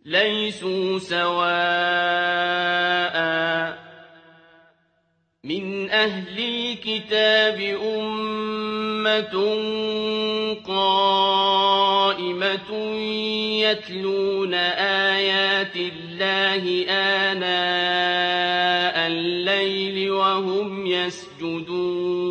لَيْسُوا سَوَاءً مِّنْ أَهْلِ الْكِتَابِ أُمَّةٌ قَائِمَةٌ يَتْلُونَ آيَاتِ اللَّهِ آنَاءَ اللَّيْلِ وَهُمْ يَسْجُدُونَ